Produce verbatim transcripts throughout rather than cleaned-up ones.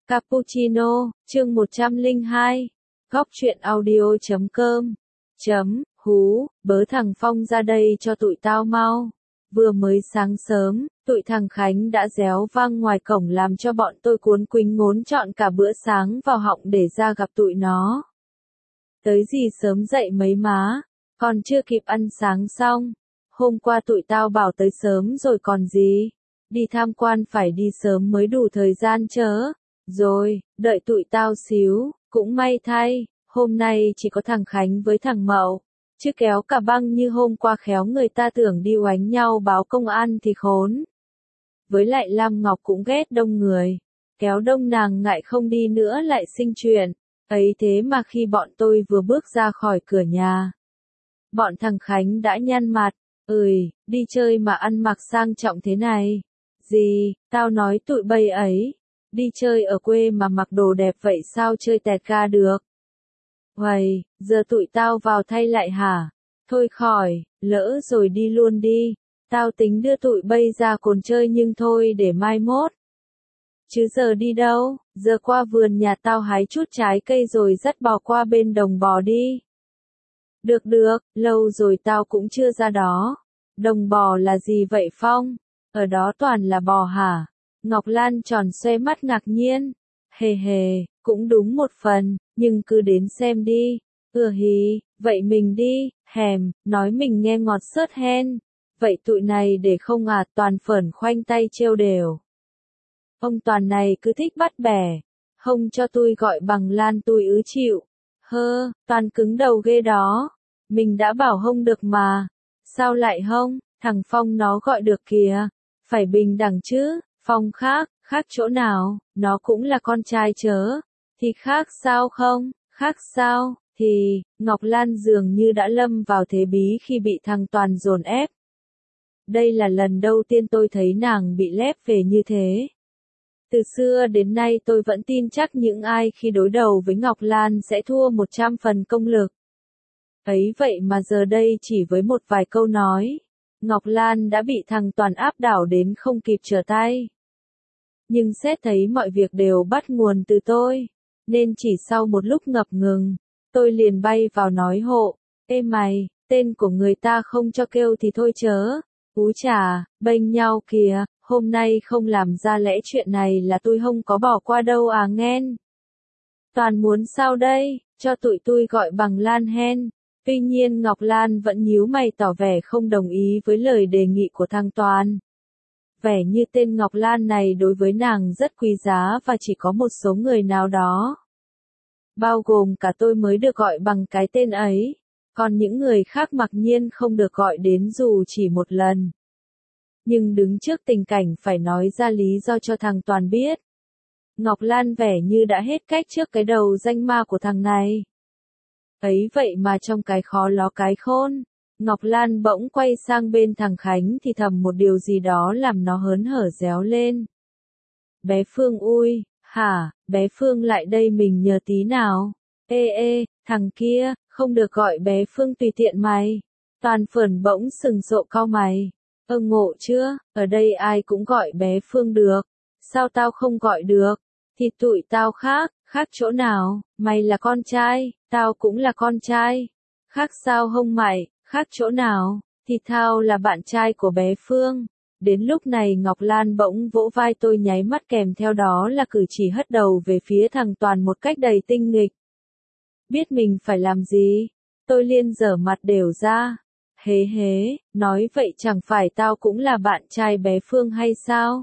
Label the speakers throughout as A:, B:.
A: Cappuccino, chương một trăm lẻ hai. Góc truyện audio chấm com. Chấm, hú, bớ thằng Phong ra đây cho tụi tao mau. Vừa mới sáng sớm, tụi thằng Khánh đã réo vang ngoài cổng làm cho bọn tôi cuốn quýnh ngốn trọn cả bữa sáng vào họng để ra gặp tụi nó. Tới gì sớm dậy mấy má, còn chưa kịp ăn sáng xong. Hôm qua tụi tao bảo tới sớm rồi còn gì. Đi tham quan phải đi sớm mới đủ thời gian chớ. Rồi, đợi tụi tao xíu, cũng may thay, hôm nay chỉ có thằng Khánh với thằng Mậu, chứ kéo cả băng như hôm qua khéo người ta tưởng đi oánh nhau báo công an thì khốn. Với lại Lam Ngọc cũng ghét đông người, kéo đông nàng ngại không đi nữa lại sinh chuyện, ấy thế mà khi bọn tôi vừa bước ra khỏi cửa nhà. Bọn thằng Khánh đã nhăn mặt, ơi, đi chơi mà ăn mặc sang trọng thế này. Gì, tao nói tụi bay ấy. Đi chơi ở quê mà mặc đồ đẹp vậy sao chơi tẹt ga được? Uầy, giờ tụi tao vào thay lại hả? Thôi khỏi, lỡ rồi đi luôn đi. Tao tính đưa tụi bay ra cồn chơi nhưng thôi để mai mốt. Chứ giờ đi đâu, giờ qua vườn nhà tao hái chút trái cây rồi dắt bò qua bên đồng bò đi. Được được, lâu rồi tao cũng chưa ra đó. Đồng bò là gì vậy Phong? Ở đó toàn là bò hả? Ngọc Lan tròn xoe mắt ngạc nhiên. Hề hề, cũng đúng một phần, nhưng cứ đến xem đi. Ừ hì, vậy mình đi, hèm, nói mình nghe ngọt sớt hen. Vậy tụi này để không à, toàn phởn khoanh tay trêu đều. Ông Toàn này cứ thích bắt bẻ. Không cho tôi gọi bằng Lan tôi ứ chịu. Hơ, Toàn cứng đầu ghê đó. Mình đã bảo không được mà. Sao lại không, thằng Phong nó gọi được kìa. Phải bình đẳng chứ. Phong khác, khác chỗ nào, nó cũng là con trai chớ. Thì khác sao không, khác sao, thì, Ngọc Lan dường như đã lâm vào thế bí khi bị thằng Toàn dồn ép. Đây là lần đầu tiên tôi thấy nàng bị lép về như thế. Từ xưa đến nay tôi vẫn tin chắc những ai khi đối đầu với Ngọc Lan sẽ thua một trăm phần công lực. Ấy vậy mà giờ đây chỉ với một vài câu nói, Ngọc Lan đã bị thằng Toàn áp đảo đến không kịp trở tay. Nhưng xét thấy mọi việc đều bắt nguồn từ tôi, nên chỉ sau một lúc ngập ngừng, tôi liền bay vào nói hộ, ê mày, tên của người ta không cho kêu thì thôi chớ, ú chà, bênh nhau kìa, hôm nay không làm ra lẽ chuyện này là tôi không có bỏ qua đâu à nghen. Toàn muốn sao đây, cho tụi tôi gọi bằng Lan hen. Tuy nhiên Ngọc Lan vẫn nhíu mày tỏ vẻ không đồng ý với lời đề nghị của thằng Toàn. Vẻ như tên Ngọc Lan này đối với nàng rất quý giá và chỉ có một số người nào đó. Bao gồm cả tôi mới được gọi bằng cái tên ấy, còn những người khác mặc nhiên không được gọi đến dù chỉ một lần. Nhưng đứng trước tình cảnh phải nói ra lý do cho thằng Toàn biết. Ngọc Lan vẻ như đã hết cách trước cái đầu danh ma của thằng này. Ấy vậy mà trong cái khó ló cái khôn, Ngọc Lan bỗng quay sang bên thằng Khánh thì thầm một điều gì đó làm nó hớn hở réo lên. Bé Phương ui, hả, bé Phương lại đây mình nhờ tí nào. Ê ê, thằng kia, không được gọi bé Phương tùy tiện mày. Toàn phởn bỗng sừng sộ cau mày. Ơ ngộ chưa, ở đây ai cũng gọi bé Phương được. Sao tao không gọi được? Thì tụi tao khác, khác chỗ nào, mày là con trai, tao cũng là con trai. Khác sao hông mày, khác chỗ nào, thì tao là bạn trai của bé Phương. Đến lúc này Ngọc Lan bỗng vỗ vai tôi nháy mắt kèm theo đó là cử chỉ hất đầu về phía thằng Toàn một cách đầy tinh nghịch. Biết mình phải làm gì, tôi liền dở mặt đều ra. Hế hế, nói vậy chẳng phải tao cũng là bạn trai bé Phương hay sao?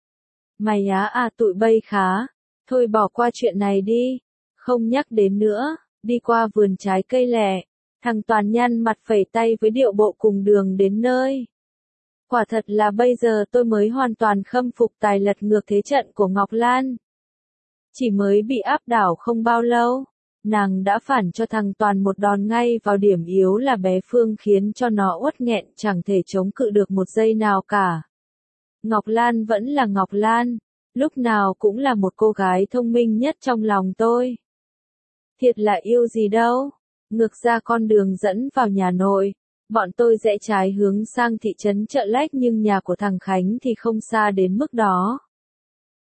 A: Mày á à tụi bay khá, thôi bỏ qua chuyện này đi, không nhắc đến nữa, đi qua vườn trái cây lẻ. Thằng Toàn nhăn mặt phẩy tay với điệu bộ cùng đường đến nơi. Quả thật là bây giờ tôi mới hoàn toàn khâm phục tài lật ngược thế trận của Ngọc Lan. Chỉ mới bị áp đảo không bao lâu, nàng đã phản cho thằng Toàn một đòn ngay vào điểm yếu là bé Phương khiến cho nó uất nghẹn chẳng thể chống cự được một giây nào cả. Ngọc Lan vẫn là Ngọc Lan, lúc nào cũng là một cô gái thông minh nhất trong lòng tôi. Thiệt là yêu gì đâu. Ngược ra con đường dẫn vào nhà nội, bọn tôi rẽ trái hướng sang thị trấn Chợ Lách nhưng nhà của thằng Khánh thì không xa đến mức đó.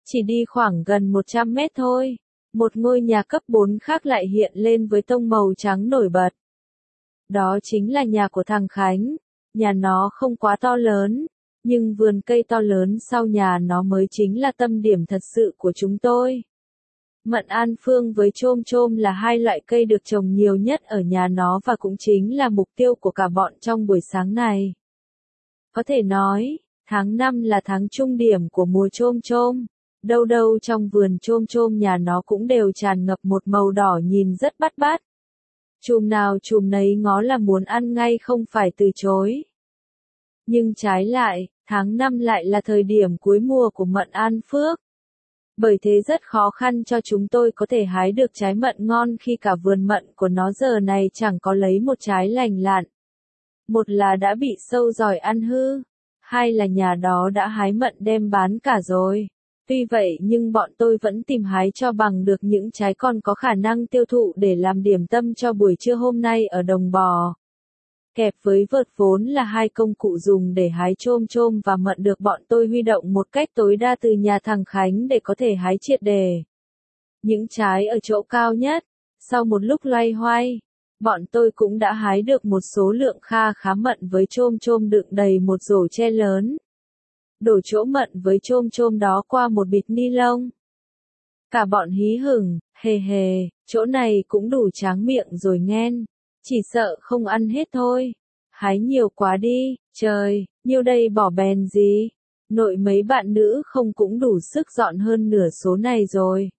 A: Chỉ đi khoảng gần một trăm mét thôi, một ngôi nhà cấp bốn khác lại hiện lên với tông màu trắng nổi bật. Đó chính là nhà của thằng Khánh. Nhà nó không quá to lớn, nhưng vườn cây to lớn sau nhà nó mới chính là tâm điểm thật sự của chúng tôi. Mận An Phương với chôm chôm là hai loại cây được trồng nhiều nhất ở nhà nó và cũng chính là mục tiêu của cả bọn trong buổi sáng này. Có thể nói, tháng năm là tháng trung điểm của mùa chôm chôm. Đâu đâu trong vườn chôm chôm nhà nó cũng đều tràn ngập một màu đỏ nhìn rất bắt mắt. Chùm nào chùm nấy ngó là muốn ăn ngay không phải từ chối. Nhưng trái lại, tháng năm lại là thời điểm cuối mùa của mận An Phước. Bởi thế rất khó khăn cho chúng tôi có thể hái được trái mận ngon khi cả vườn mận của nó giờ này chẳng có lấy một trái lành lặn. Một là đã bị sâu giỏi ăn hư, hai là nhà đó đã hái mận đem bán cả rồi. Tuy vậy nhưng bọn tôi vẫn tìm hái cho bằng được những trái còn có khả năng tiêu thụ để làm điểm tâm cho buổi trưa hôm nay ở Đồng Bò. Kẹp với vợt vốn là hai công cụ dùng để hái chôm chôm và mận được bọn tôi huy động một cách tối đa từ nhà thằng Khánh để có thể hái triệt đề. Những trái ở chỗ cao nhất, sau một lúc loay hoay, bọn tôi cũng đã hái được một số lượng kha khá mận với chôm chôm đựng đầy một rổ tre lớn. Đổ chỗ mận với chôm chôm đó qua một bịch ni lông. Cả bọn hí hửng, hề hề, chỗ này cũng đủ tráng miệng rồi nghen. Chỉ sợ không ăn hết thôi. Hái nhiều quá đi, trời, nhiêu đây bỏ bèn gì. Nội mấy bạn nữ không cũng đủ sức dọn hơn nửa số này rồi.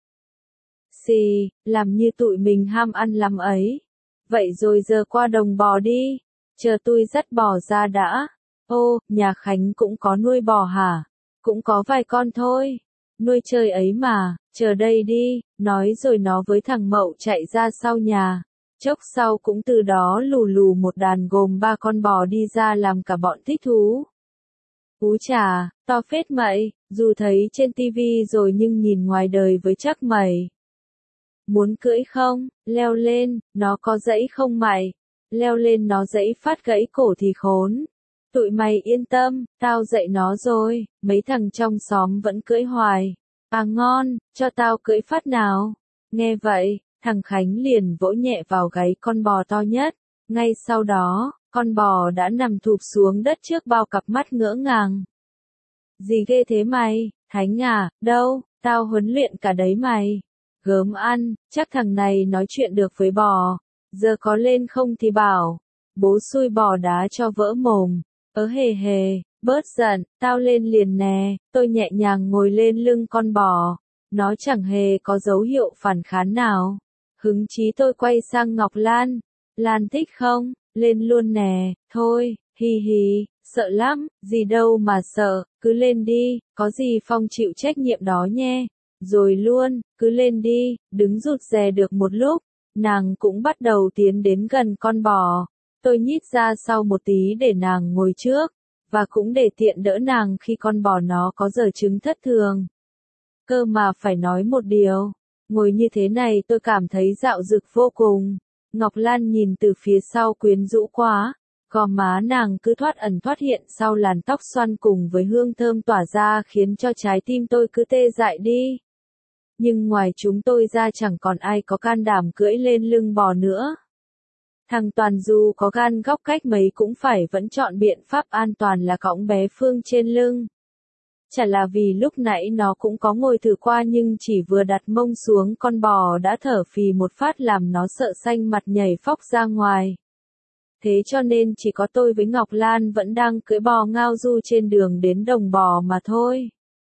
A: Xì, làm như tụi mình ham ăn lắm ấy. Vậy rồi giờ qua Đồng Bò đi. Chờ tôi dắt bò ra đã. Ô, nhà Khánh cũng có nuôi bò hả? Cũng có vài con thôi. Nuôi chơi ấy mà, chờ đây đi, nói rồi nó với thằng Mậu chạy ra sau nhà. Chốc sau cũng từ đó lù lù một đàn gồm ba con bò đi ra làm cả bọn thích thú. Ú chà, to phết mậy, dù thấy trên tivi rồi nhưng nhìn ngoài đời với chắc mày. Muốn cưỡi không? Leo lên, nó có dãy không mày? Leo lên nó dãy phát gãy cổ thì khốn. Tụi mày yên tâm, tao dạy nó rồi, mấy thằng trong xóm vẫn cưỡi hoài. À ngon, cho tao cưỡi phát nào. Nghe vậy, thằng Khánh liền vỗ nhẹ vào gáy con bò to nhất. Ngay sau đó, con bò đã nằm thụp xuống đất trước bao cặp mắt ngỡ ngàng. Gì ghê thế mày, Thánh à, đâu, tao huấn luyện cả đấy mày. Gớm ăn, chắc thằng này nói chuyện được với bò. Giờ có lên không thì bảo. Bố xui bò đá cho vỡ mồm. Ớ hề hề, bớt giận, tao lên liền nè. Tôi nhẹ nhàng ngồi lên lưng con bò. Nó chẳng hề có dấu hiệu phản kháng nào. Hứng chí tôi quay sang Ngọc Lan. Lan thích không? Lên luôn nè, thôi, hi hi, sợ lắm, gì đâu mà sợ, cứ lên đi, có gì Phong chịu trách nhiệm đó nhé. Rồi luôn, cứ lên đi, đứng rụt rè được một lúc, nàng cũng bắt đầu tiến đến gần con bò. Tôi nhích ra sau một tí để nàng ngồi trước, và cũng để tiện đỡ nàng khi con bò nó có giờ trứng thất thường. Cơ mà phải nói một điều, ngồi như thế này tôi cảm thấy dạo dực vô cùng. Ngọc Lan nhìn từ phía sau quyến rũ quá, gò má nàng cứ thoát ẩn thoát hiện sau làn tóc xoăn cùng với hương thơm tỏa ra khiến cho trái tim tôi cứ tê dại đi. Nhưng ngoài chúng tôi ra chẳng còn ai có can đảm cưỡi lên lưng bò nữa. Thằng Toàn dù có gan góc cách mấy cũng phải vẫn chọn biện pháp an toàn là cõng bé Phương trên lưng. Chả là vì lúc nãy nó cũng có ngồi thử qua nhưng chỉ vừa đặt mông xuống con bò đã thở phì một phát làm nó sợ xanh mặt nhảy phóc ra ngoài. Thế cho nên chỉ có tôi với Ngọc Lan vẫn đang cưỡi bò ngao du trên đường đến Đồng Bò mà thôi.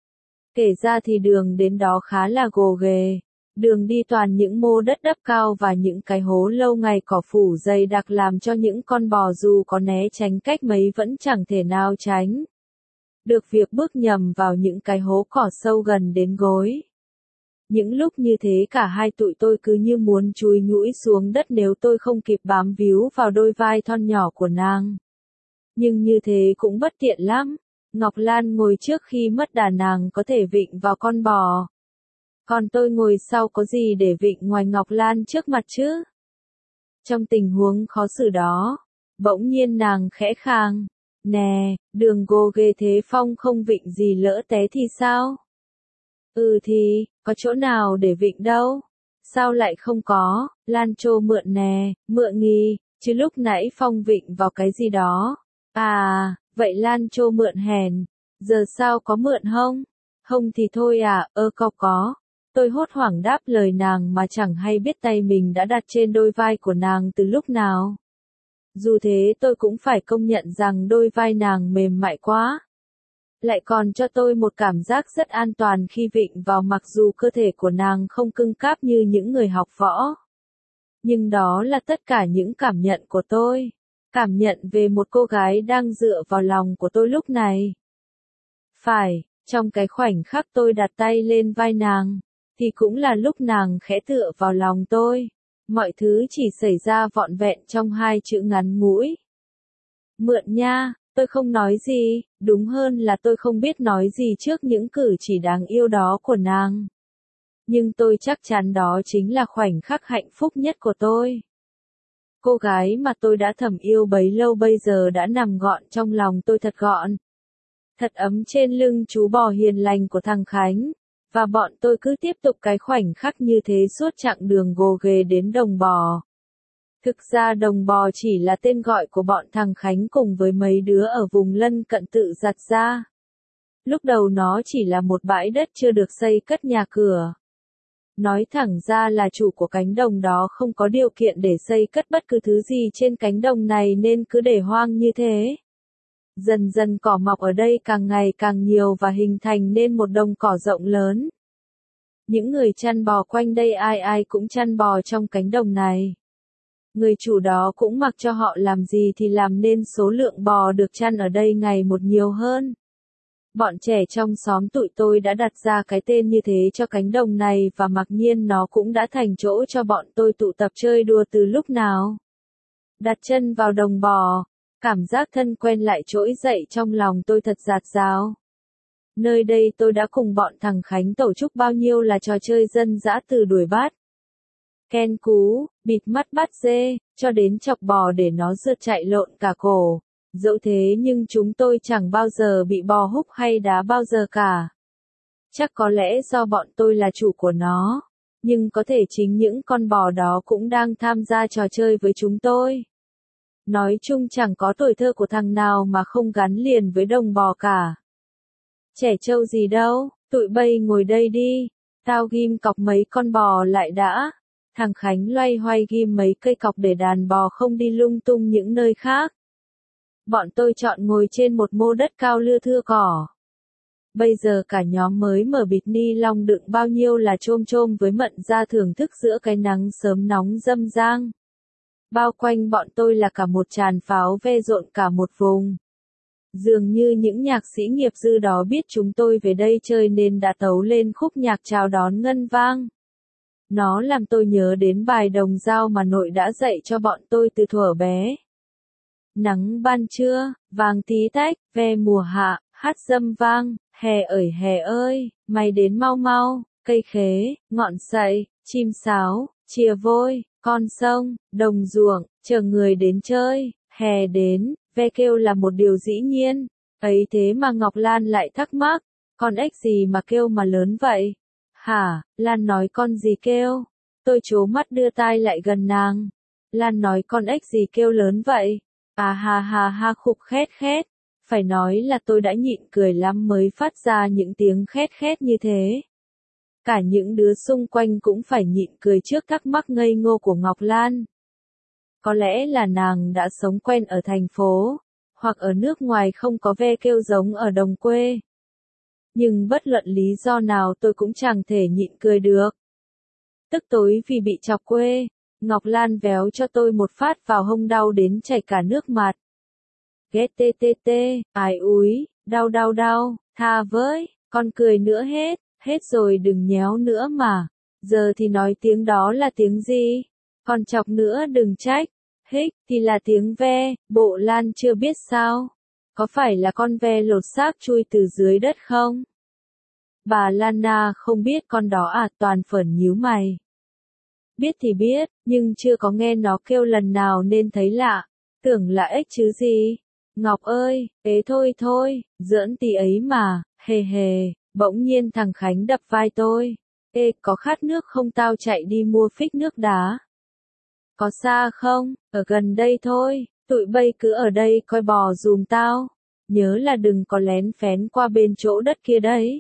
A: Kể ra thì đường đến đó khá là gồ ghề. Đường đi toàn những mô đất đắp cao và những cái hố lâu ngày cỏ phủ dày đặc làm cho những con bò dù có né tránh cách mấy vẫn chẳng thể nào tránh được việc bước nhầm vào những cái hố cỏ sâu gần đến gối. Những lúc như thế cả hai tụi tôi cứ như muốn chúi nhũi xuống đất nếu tôi không kịp bám víu vào đôi vai thon nhỏ của nàng. Nhưng như thế cũng bất tiện lắm. Ngọc Lan ngồi trước khi mất đà nàng có thể vịn vào con bò. Còn tôi ngồi sau có gì để vịn ngoài Ngọc Lan trước mặt chứ? Trong tình huống khó xử đó, bỗng nhiên nàng khẽ khàng. Nè, đường gồ ghề thế Phong không vịn gì lỡ té thì sao? Ừ thì, có chỗ nào để vịn đâu? Sao lại không có, Lan Trô mượn nè, mượn nghi, chứ lúc nãy Phong vịn vào cái gì đó. À, vậy Lan Trô mượn hèn, giờ sao có mượn không? Không thì thôi à, ơ có có. Tôi hốt hoảng đáp lời nàng mà chẳng hay biết tay mình đã đặt trên đôi vai của nàng từ lúc nào. Dù thế tôi cũng phải công nhận rằng đôi vai nàng mềm mại quá. Lại còn cho tôi một cảm giác rất an toàn khi vịn vào mặc dù cơ thể của nàng không cứng cáp như những người học võ. Nhưng đó là tất cả những cảm nhận của tôi. Cảm nhận về một cô gái đang dựa vào lòng của tôi lúc này. Phải, trong cái khoảnh khắc tôi đặt tay lên vai nàng, thì cũng là lúc nàng khẽ tựa vào lòng tôi. Mọi thứ chỉ xảy ra vọn vẹn trong hai chữ ngắn ngủi. Mượn nha, tôi không nói gì, đúng hơn là tôi không biết nói gì trước những cử chỉ đáng yêu đó của nàng. Nhưng tôi chắc chắn đó chính là khoảnh khắc hạnh phúc nhất của tôi. Cô gái mà tôi đã thầm yêu bấy lâu bây giờ đã nằm gọn trong lòng tôi thật gọn. Thật ấm trên lưng chú bò hiền lành của thằng Khánh. Và bọn tôi cứ tiếp tục cái khoảnh khắc như thế suốt chặng đường gồ ghề đến Đồng Bò. Thực ra Đồng Bò chỉ là tên gọi của bọn thằng Khánh cùng với mấy đứa ở vùng lân cận tự giặt ra. Lúc đầu nó chỉ là một bãi đất chưa được xây cất nhà cửa. Nói thẳng ra là chủ của cánh đồng đó không có điều kiện để xây cất bất cứ thứ gì trên cánh đồng này nên cứ để hoang như thế. Dần dần cỏ mọc ở đây càng ngày càng nhiều và hình thành nên một đồng cỏ rộng lớn. Những người chăn bò quanh đây ai ai cũng chăn bò trong cánh đồng này. Người chủ đó cũng mặc cho họ làm gì thì làm nên số lượng bò được chăn ở đây ngày một nhiều hơn. Bọn trẻ trong xóm tụi tôi đã đặt ra cái tên như thế cho cánh đồng này và mặc nhiên nó cũng đã thành chỗ cho bọn tôi tụ tập chơi đùa từ lúc nào. Đặt chân vào đồng bò, cảm giác thân quen lại trỗi dậy trong lòng tôi thật dạt dào. Nơi đây tôi đã cùng bọn thằng Khánh tổ chức bao nhiêu là trò chơi dân dã từ đuổi bắt, ken cú, bịt mắt bắt dê, cho đến chọc bò để nó rượt chạy lộn cả cổ. Dẫu thế nhưng chúng tôi chẳng bao giờ bị bò húc hay đá bao giờ cả. Chắc có lẽ do bọn tôi là chủ của nó, nhưng có thể chính những con bò đó cũng đang tham gia trò chơi với chúng tôi. Nói chung chẳng có tuổi thơ của thằng nào mà không gắn liền với đồng bò cả. Trẻ trâu gì đâu, tụi bay ngồi đây đi, tao ghim cọc mấy con bò lại đã. Thằng Khánh loay hoay ghim mấy cây cọc để đàn bò không đi lung tung những nơi khác. Bọn tôi chọn ngồi trên một mô đất cao lưa thưa cỏ. Bây giờ cả nhóm mới mở bịt ni lông đựng bao nhiêu là chôm chôm với mận ra thưởng thức giữa cái nắng sớm nóng râm rang. Bao quanh bọn tôi là cả một tràn pháo ve rộn cả một vùng. Dường như những nhạc sĩ nghiệp dư đó biết chúng tôi về đây chơi nên đã tấu lên khúc nhạc chào đón ngân vang. Nó làm tôi nhớ đến bài đồng dao mà nội đã dạy cho bọn tôi từ thuở bé. Nắng ban trưa, vàng tí tách, ve mùa hạ, hát dâm vang, hè ơi hè ơi, mày đến mau mau, cây khế, ngọn sậy, chim sáo, chìa vôi, con sông, đồng ruộng, chờ người đến chơi, hè đến, ve kêu là một điều dĩ nhiên. Ấy thế mà Ngọc Lan lại thắc mắc, con ếch gì mà kêu mà lớn vậy? Hả, Lan nói con gì kêu? Tôi trố mắt đưa tai lại gần nàng. Lan nói con ếch gì kêu lớn vậy? À ha ha ha khục khét khét. Phải nói là tôi đã nhịn cười lắm mới phát ra những tiếng khét khét như thế. Cả những đứa xung quanh cũng phải nhịn cười trước thắc mắc ngây ngô của Ngọc Lan. Có lẽ là nàng đã sống quen ở thành phố, hoặc ở nước ngoài không có ve kêu giống ở đồng quê. Nhưng bất luận lý do nào tôi cũng chẳng thể nhịn cười được. Tức tối vì bị chọc quê, Ngọc Lan véo cho tôi một phát vào hông đau đến chảy cả nước mặt. Ghét tê tê tê, ai úi, đau đau đau, tha với, con cười nữa hết, hết rồi đừng nhéo nữa mà. Giờ thì nói tiếng đó là tiếng gì? Còn chọc nữa đừng trách. Hích thì là tiếng ve, bộ Lan chưa biết sao? Có phải là con ve lột xác chui từ dưới đất không? Bà Lana không biết con đó à, toàn phởn nhíu mày. Biết thì biết, nhưng chưa có nghe nó kêu lần nào nên thấy lạ. Tưởng là ếch chứ gì? Ngọc ơi, ế thôi thôi, giỡn tí ấy mà, hề hề. Bỗng nhiên thằng Khánh đập vai tôi. Ê, có khát nước không, tao chạy đi mua phích nước đá. Có xa không? Ở gần đây thôi, tụi bay cứ ở đây coi bò dùm tao. Nhớ là đừng có lén phén qua bên chỗ đất kia đấy.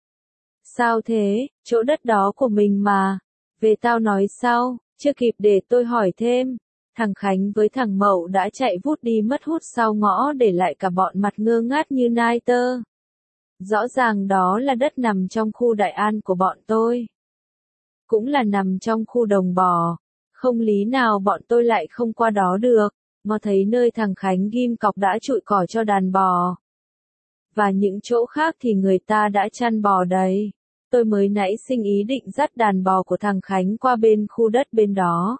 A: Sao thế, chỗ đất đó của mình mà. Về tao nói sau, chưa kịp để tôi hỏi thêm. Thằng Khánh với thằng Mậu đã chạy vút đi mất hút sau ngõ, để lại cả bọn mặt ngơ ngác như nai tơ. Rõ ràng đó là đất nằm trong khu Đại An của bọn tôi. Cũng là nằm trong khu đồng bò. Không lý nào bọn tôi lại không qua đó được. Mà thấy nơi thằng Khánh ghim cọc đã trụi cỏ cho đàn bò. Và những chỗ khác thì người ta đã chăn bò đầy. Tôi mới nãy sinh ý định dắt đàn bò của thằng Khánh qua bên khu đất bên đó.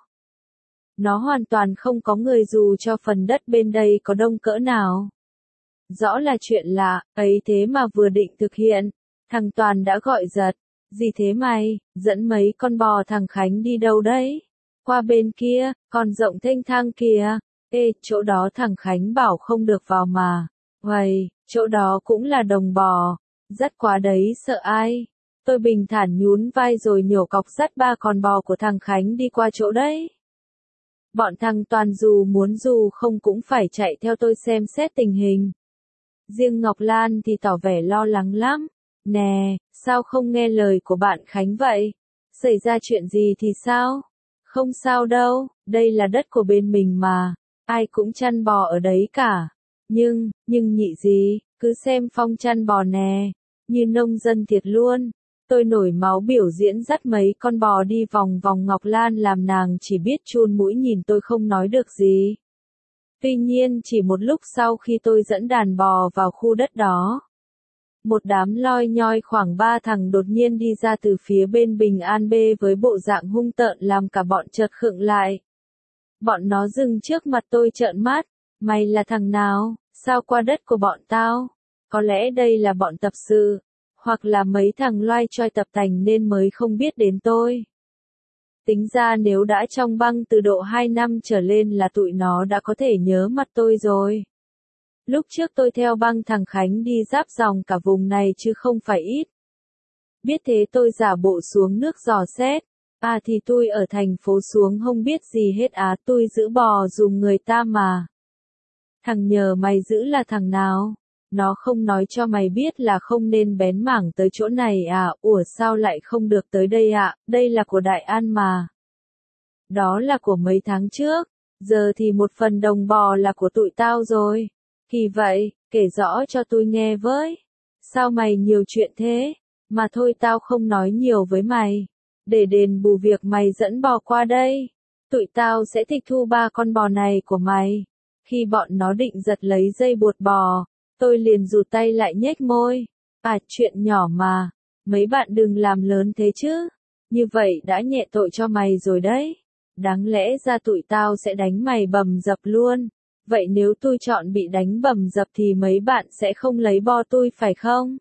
A: Nó hoàn toàn không có người dù cho phần đất bên đây có đông cỡ nào. Rõ là chuyện lạ, ấy thế mà vừa định thực hiện, thằng Toàn đã gọi giật. Gì thế mày, dẫn mấy con bò thằng Khánh đi đâu đấy? Qua bên kia, còn rộng thênh thang kìa. Ê, chỗ đó thằng Khánh bảo không được vào mà. Uầy, chỗ đó cũng là đồng bò. Dắt quá đấy sợ ai? Tôi bình thản nhún vai rồi nhổ cọc dắt ba con bò của thằng Khánh đi qua chỗ đấy. Bọn thằng Toàn dù muốn dù không cũng phải chạy theo tôi xem xét tình hình. Riêng Ngọc Lan thì tỏ vẻ lo lắng lắm. Nè, sao không nghe lời của bạn Khánh vậy? Xảy ra chuyện gì thì sao? Không sao đâu, đây là đất của bên mình mà. Ai cũng chăn bò ở đấy cả. Nhưng, nhưng nhị gì, cứ xem Phong chăn bò nè. Như nông dân thiệt luôn. Tôi nổi máu biểu diễn dắt mấy con bò đi vòng vòng Ngọc Lan làm nàng chỉ biết chun mũi nhìn tôi không nói được gì. Tuy nhiên chỉ một lúc sau khi tôi dẫn đàn bò vào khu đất đó. Một đám loi nhoi khoảng ba thằng đột nhiên đi ra từ phía bên Bình An B với bộ dạng hung tợn làm cả bọn chợt khựng lại. Bọn nó dừng trước mặt tôi trợn mắt. Mày là thằng nào? Sao qua đất của bọn tao? Có lẽ đây là bọn tập sự. Hoặc là mấy thằng loai choi tập tành nên mới không biết đến tôi. Tính ra nếu đã trong băng từ độ hai năm trở lên là tụi nó đã có thể nhớ mặt tôi rồi. Lúc trước tôi theo băng thằng Khánh đi giáp dòng cả vùng này chứ không phải ít. Biết thế tôi giả bộ xuống nước dò xét. À thì tôi ở thành phố xuống không biết gì hết á, tôi giữ bò dùng người ta mà. Thằng nhờ mày giữ là thằng nào? Nó không nói cho mày biết là không nên bén mảng tới chỗ này à? Ủa sao lại không được tới đây ạ? À? Đây là của Đại An mà. Đó là của mấy tháng trước. Giờ thì một phần đồng bò là của tụi tao rồi. Thì vậy, kể rõ cho tôi nghe với. Sao mày nhiều chuyện thế? Mà thôi tao không nói nhiều với mày. Để đền bù việc mày dẫn bò qua đây. Tụi tao sẽ tịch thu ba con bò này của mày. Khi bọn nó định giật lấy dây buộc bò. Tôi liền rụt tay lại nhếch môi. À, chuyện nhỏ mà. Mấy bạn đừng làm lớn thế chứ. Như vậy đã nhẹ tội cho mày rồi đấy. Đáng lẽ ra tụi tao sẽ đánh mày bầm dập luôn. Vậy nếu tôi chọn bị đánh bầm dập thì mấy bạn sẽ không lấy bo tôi phải không?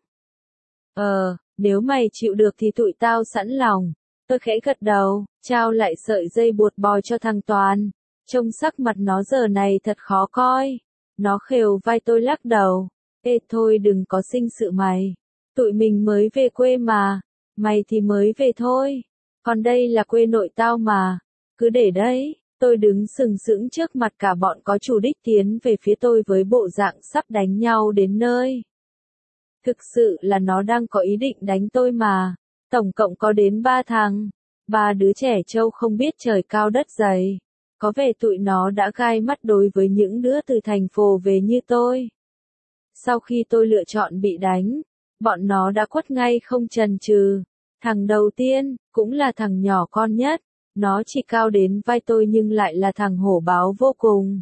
A: Ờ, nếu mày chịu được thì tụi tao sẵn lòng. Tôi khẽ gật đầu, trao lại sợi dây buộc bò cho thằng Toàn. Trông sắc mặt nó giờ này thật khó coi. Nó khều vai tôi lắc đầu. Ê thôi đừng có sinh sự mày. Tụi mình mới về quê mà. Mày thì mới về thôi. Còn đây là quê nội tao mà. Cứ để đấy. Tôi đứng sừng sững trước mặt cả bọn có chủ đích tiến về phía tôi với bộ dạng sắp đánh nhau đến nơi. Thực sự là nó đang có ý định đánh tôi mà. Tổng cộng có đến ba thằng. Ba đứa trẻ trâu không biết trời cao đất dày. Có vẻ tụi nó đã gai mắt đối với những đứa từ thành phố về như tôi. Sau khi tôi lựa chọn bị đánh, bọn nó đã quất ngay không chần chừ. Thằng đầu tiên, cũng là thằng nhỏ con nhất. Nó chỉ cao đến vai tôi nhưng lại là thằng hổ báo vô cùng.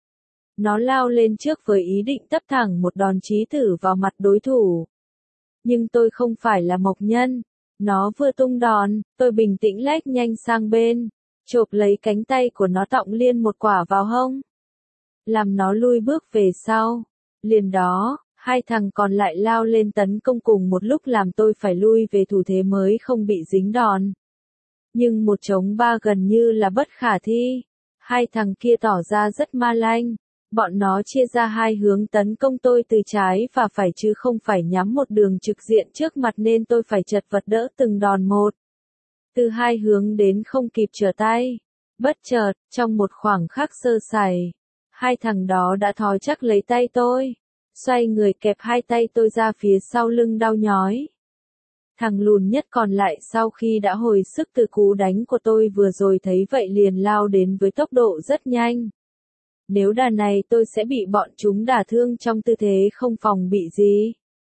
A: Nó lao lên trước với ý định tấp thẳng một đòn chí tử vào mặt đối thủ. Nhưng tôi không phải là mộc nhân. Nó vừa tung đòn, tôi bình tĩnh lách nhanh sang bên. Chộp lấy cánh tay của nó tọng liên một quả vào hông. Làm nó lui bước về sau. Liền đó, hai thằng còn lại lao lên tấn công cùng một lúc làm tôi phải lui về thủ thế mới không bị dính đòn. Nhưng một chống ba gần như là bất khả thi. Hai thằng kia tỏ ra rất ma lanh. Bọn nó chia ra hai hướng tấn công tôi từ trái và phải chứ không phải nhắm một đường trực diện trước mặt nên tôi phải chật vật đỡ từng đòn một. Từ hai hướng đến không kịp trở tay. Bất chợt, trong một khoảng khắc sơ sài, hai thằng đó đã thò chắc lấy tay tôi, xoay người kẹp hai tay tôi ra phía sau lưng đau nhói. Thằng lùn nhất còn lại sau khi đã hồi sức từ cú đánh của tôi vừa rồi thấy vậy liền lao đến với tốc độ rất nhanh. Nếu đà này tôi sẽ bị bọn chúng đả thương trong tư thế không phòng bị gì.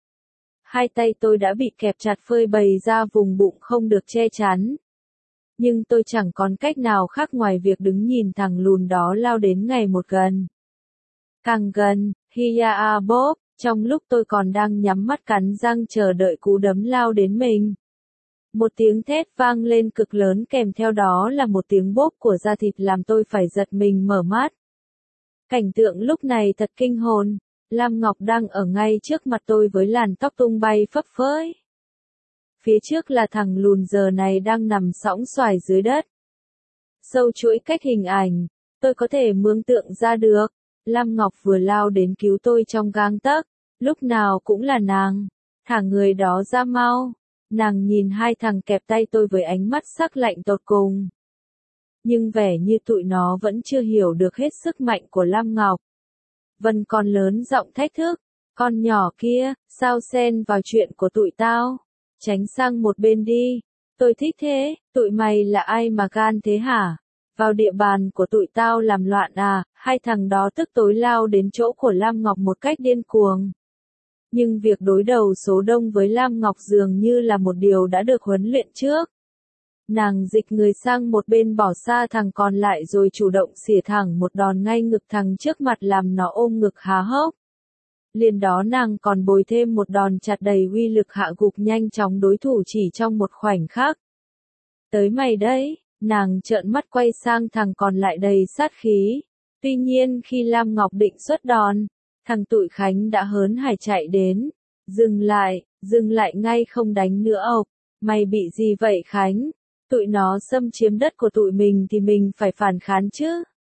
A: Hai tay tôi đã bị kẹp chặt phơi bày ra vùng bụng không được che chắn. Nhưng tôi chẳng còn cách nào khác ngoài việc đứng nhìn thằng lùn đó lao đến ngày một gần. Càng gần, Hiya bóp, trong lúc tôi còn đang nhắm mắt cắn răng chờ đợi cú đấm lao đến mình. Một tiếng thét vang lên cực lớn kèm theo đó là một tiếng bóp của da thịt làm tôi phải giật mình mở mắt. Cảnh tượng lúc này thật kinh hồn, Lam Ngọc đang ở ngay trước mặt tôi với làn tóc tung bay phấp phới. Phía trước là thằng lùn giờ này đang nằm sõng soài dưới đất. Sâu chuỗi cách hình ảnh, tôi có thể mường tượng ra được, Lam Ngọc vừa lao đến cứu tôi trong gang tấc, lúc nào cũng là nàng, thả người đó ra mau. Nàng nhìn hai thằng kẹp tay tôi với ánh mắt sắc lạnh tột cùng. Nhưng vẻ như tụi nó vẫn chưa hiểu được hết sức mạnh của Lam Ngọc. Vân còn lớn giọng thách thức, con nhỏ kia, sao xen vào chuyện của tụi tao? Tránh sang một bên đi, tôi thích thế, tụi mày là ai mà gan thế hả? Vào địa bàn của tụi tao làm loạn à? Hai thằng đó tức tối lao đến chỗ của Lam Ngọc một cách điên cuồng. Nhưng việc đối đầu số đông với Lam Ngọc dường như là một điều đã được huấn luyện trước. Nàng dịch người sang một bên bỏ xa thằng còn lại rồi chủ động xỉa thẳng một đòn ngay ngực thằng trước mặt làm nó ôm ngực há hốc. Liền đó nàng còn bồi thêm một đòn chặt đầy uy lực hạ gục nhanh chóng đối thủ chỉ trong một khoảnh khắc. Tới mày đấy, nàng trợn mắt quay sang thằng còn lại đầy sát khí. Tuy nhiên khi Lam Ngọc định xuất đòn, thằng Tụi Khánh đã hớn hải chạy đến. Dừng lại, dừng lại ngay không đánh nữa ộc. Mày bị gì vậy Khánh? Tụi nó xâm chiếm đất của tụi mình thì mình phải phản kháng chứ.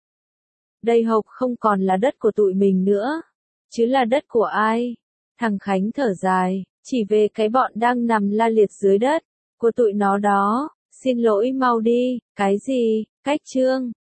A: Đây hộc không còn là đất của tụi mình nữa. Chứ là đất của ai? Thằng Khánh thở dài, chỉ về cái bọn đang nằm la liệt dưới đất, của tụi nó đó. Xin lỗi mau đi, cái gì, cách trương.